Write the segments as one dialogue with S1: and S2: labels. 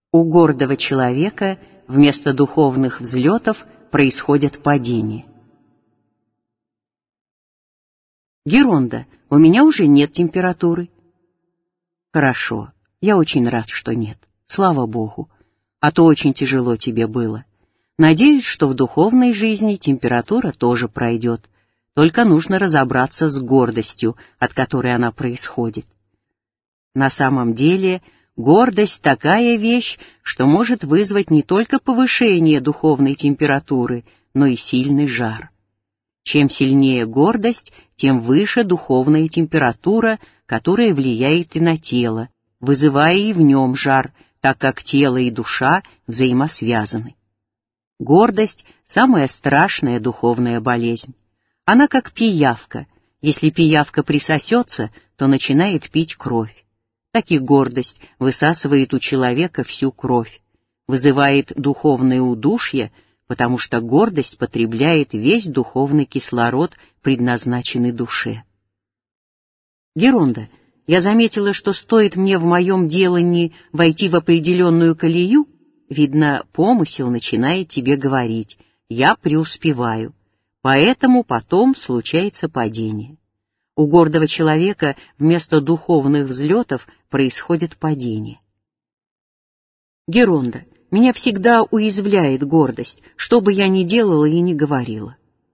S1: У гордого человека вместо духовных взлетов происходят падения. Геронда, у меня уже нет температуры. Хорошо, я очень рад, что нет. Слава Богу. А то очень тяжело тебе было. Надеюсь, что в духовной жизни температура тоже пройдет. Только нужно разобраться с гордостью, от которой она происходит. На самом деле, гордость такая вещь, что может вызвать не только повышение духовной температуры, но и сильный жар. Чем сильнее гордость, тем выше духовная температура, которая влияет и на тело, вызывая и в нем жар, так как тело и душа взаимосвязаны. Гордость – самая страшная духовная болезнь. Она как пиявка. Если пиявка присосется, то начинает пить кровь. Так и гордость высасывает у человека всю кровь, вызывает духовное удушье, потому что гордость потребляет весь духовный кислород, предназначенный душе. Геронда, я заметила, что стоит мне в моем делании войти в определенную колею, видно, помысел начинает тебе говорить: я преуспеваю, поэтому потом случается падение. У гордого человека вместо духовных взлетов происходит падение. Геронда, меня всегда уязвляет гордость, что бы я ни делала и ни говорила.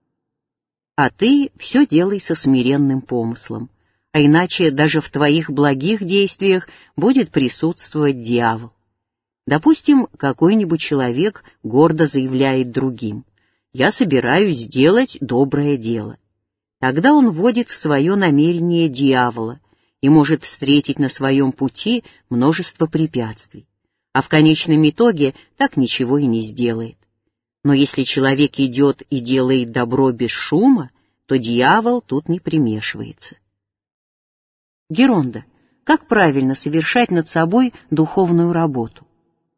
S1: А ты все делай со смиренным помыслом, а иначе даже в твоих благих действиях будет присутствовать дьявол. Допустим, какой-нибудь человек гордо заявляет другим: «Я собираюсь сделать доброе дело». Тогда он вводит в свое намерение дьявола и может встретить на своем пути множество препятствий, а в конечном итоге так ничего и не сделает. Но если человек идет и делает добро без шума, то дьявол тут не примешивается. Геронда, как правильно совершать над собой духовную работу?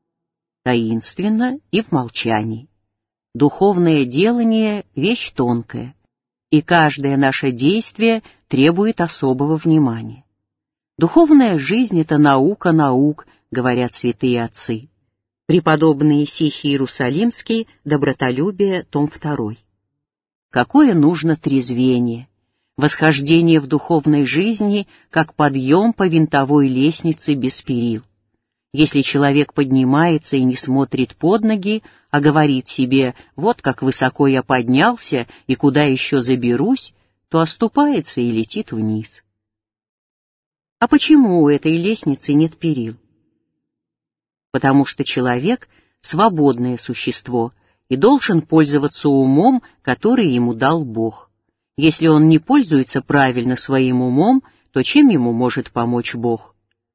S1: Таинственно и в молчании. Духовное делание — вещь тонкая, и каждое наше действие требует особого внимания. Духовная жизнь — это наука наук, говорят святые отцы. Преподобный Исихий Иерусалимский, «Добротолюбие», том 2. Какое нужно трезвение, восхождение в духовной жизни, как подъем по винтовой лестнице без перил. Если человек поднимается и не смотрит под ноги, а говорит себе: «Вот как высоко я поднялся и куда еще заберусь», то оступается и летит вниз. А почему у этой лестницы нет перил? Потому что человек — свободное существо и должен пользоваться умом, который ему дал Бог. Если он не пользуется правильно своим умом, то чем ему может помочь Бог?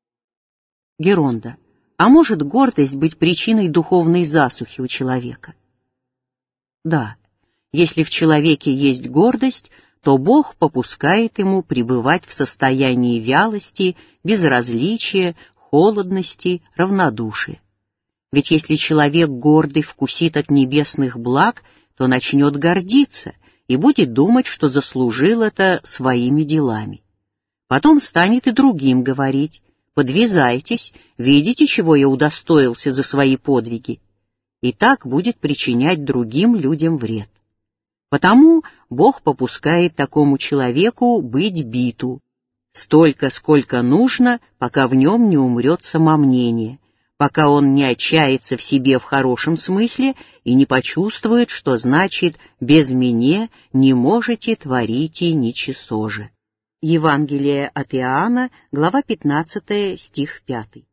S1: Геронда, а может гордость быть причиной духовной засухи у человека? Да, если в человеке есть гордость, то Бог попускает ему пребывать в состоянии вялости, безразличия, холодности, равнодушия. Ведь если человек гордый вкусит от небесных благ, то начнет гордиться и будет думать, что заслужил это своими делами. Потом станет и другим говорить: «Подвязайтесь, видите, чего я удостоился за свои подвиги», и так будет причинять другим людям вред. Потому Бог попускает такому человеку быть биту, столько, сколько нужно, пока в нем не умрет самомнение, пока он не отчается в себе в хорошем смысле и не почувствует, что значит «без меня не можете творить и ничего же». Евангелие от Иоанна, глава 15, стих 5.